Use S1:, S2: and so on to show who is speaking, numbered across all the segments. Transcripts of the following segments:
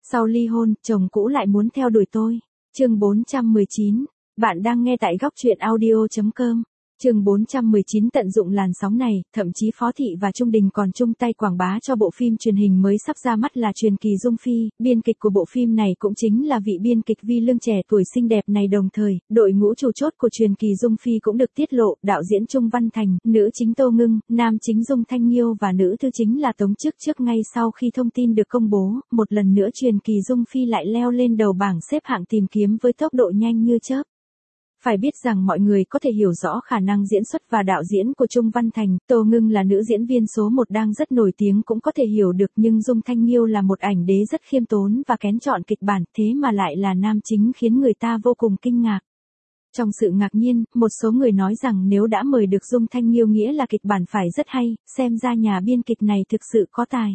S1: Sau ly hôn, chồng cũ lại muốn theo đuổi tôi. Chương 419. Bạn đang nghe tại góc truyện audio.com. Chương 419 tận dụng làn sóng này, thậm chí Phó Thị và Trung Đình còn chung tay quảng bá cho bộ phim truyền hình mới sắp ra mắt là Truyền kỳ Dung Phi. Biên kịch của bộ phim này cũng chính là vị biên kịch Vi Lương trẻ tuổi xinh đẹp này, đồng thời, đội ngũ chủ chốt của Truyền kỳ Dung Phi cũng được tiết lộ, đạo diễn Trung Văn Thành, nữ chính Tô Ngưng, nam chính Dung Thanh Nghiêu và nữ thư chính là Tống Chức Trước. Ngay sau khi thông tin được công bố, một lần nữa Truyền kỳ Dung Phi lại leo lên đầu bảng xếp hạng tìm kiếm với tốc độ nhanh như chớp. Phải biết rằng mọi người có thể hiểu rõ khả năng diễn xuất và đạo diễn của Trung Văn Thành, Tô Ngưng là nữ diễn viên số 1 đang rất nổi tiếng cũng có thể hiểu được, nhưng Dung Thanh Nghiêu là một ảnh đế rất khiêm tốn và kén chọn kịch bản, thế mà lại là nam chính khiến người ta vô cùng kinh ngạc. Trong sự ngạc nhiên, một số người nói rằng nếu đã mời được Dung Thanh Nghiêu nghĩa là kịch bản phải rất hay, xem ra nhà biên kịch này thực sự có tài.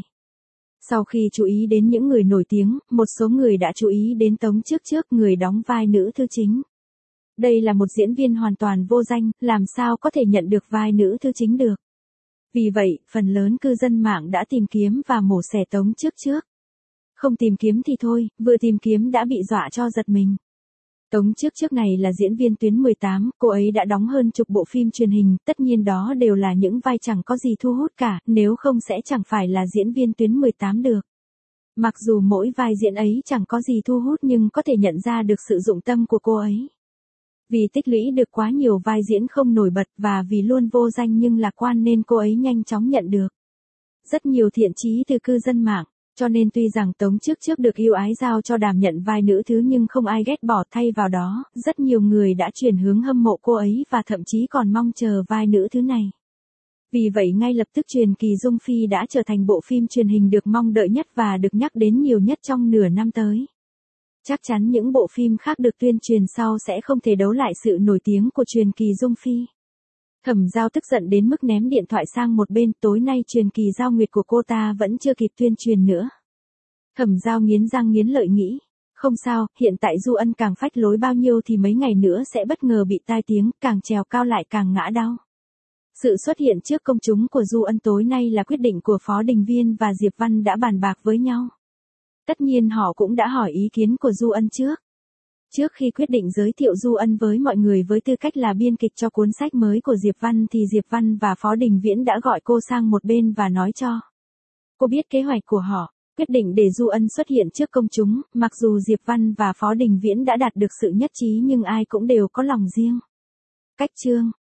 S1: Sau khi chú ý đến những người nổi tiếng, một số người đã chú ý đến Tống Chức Trước, người đóng vai nữ thư chính. Đây là một diễn viên hoàn toàn vô danh, làm sao có thể nhận được vai nữ thư chính được. Vì vậy, phần lớn cư dân mạng đã tìm kiếm và mổ xẻ Tống Chức Trước. Không tìm kiếm thì thôi, vừa tìm kiếm đã bị dọa cho giật mình. Tống Chức Trước này là diễn viên tuyến 18, cô ấy đã đóng hơn chục bộ phim truyền hình, tất nhiên đó đều là những vai chẳng có gì thu hút cả, nếu không sẽ chẳng phải là diễn viên tuyến 18 được. Mặc dù mỗi vai diễn ấy chẳng có gì thu hút nhưng có thể nhận ra được sự dụng tâm của cô ấy. Vì tích lũy được quá nhiều vai diễn không nổi bật và vì luôn vô danh nhưng lạc quan nên cô ấy nhanh chóng nhận được rất nhiều thiện chí từ cư dân mạng. Cho nên tuy rằng Tống Chức Trước được ưu ái giao cho đảm nhận vai nữ thứ nhưng không ai ghét bỏ, thay vào đó, rất nhiều người đã chuyển hướng hâm mộ cô ấy và thậm chí còn mong chờ vai nữ thứ này. Vì vậy ngay lập tức Truyền kỳ Dung Phi đã trở thành bộ phim truyền hình được mong đợi nhất và được nhắc đến nhiều nhất trong nửa năm tới. Chắc chắn những bộ phim khác được tuyên truyền sau sẽ không thể đấu lại sự nổi tiếng của Truyền kỳ Dung Phi. Thẩm Giao tức giận đến mức ném điện thoại sang một bên, tối nay Truyền kỳ Giao Nguyệt của cô ta vẫn chưa kịp tuyên truyền nữa. Thẩm Giao nghiến răng nghiến lợi nghĩ, không sao, hiện tại Du Ân càng phách lối bao nhiêu thì mấy ngày nữa sẽ bất ngờ bị tai tiếng, càng trèo cao lại càng ngã đau. Sự xuất hiện trước công chúng của Du Ân tối nay là quyết định của Phó Đình Viên và Diệp Văn đã bàn bạc với nhau. Tất nhiên họ cũng đã hỏi ý kiến của Du Ân trước. Trước khi quyết định giới thiệu Du Ân với mọi người với tư cách là biên kịch cho cuốn sách mới của Diệp Văn thì Diệp Văn và Phó Đình Viễn đã gọi cô sang một bên và nói cho cô biết kế hoạch của họ, quyết định để Du Ân xuất hiện trước công chúng. Mặc dù Diệp Văn và Phó Đình Viễn đã đạt được sự nhất trí nhưng ai cũng đều có lòng riêng. Cách chương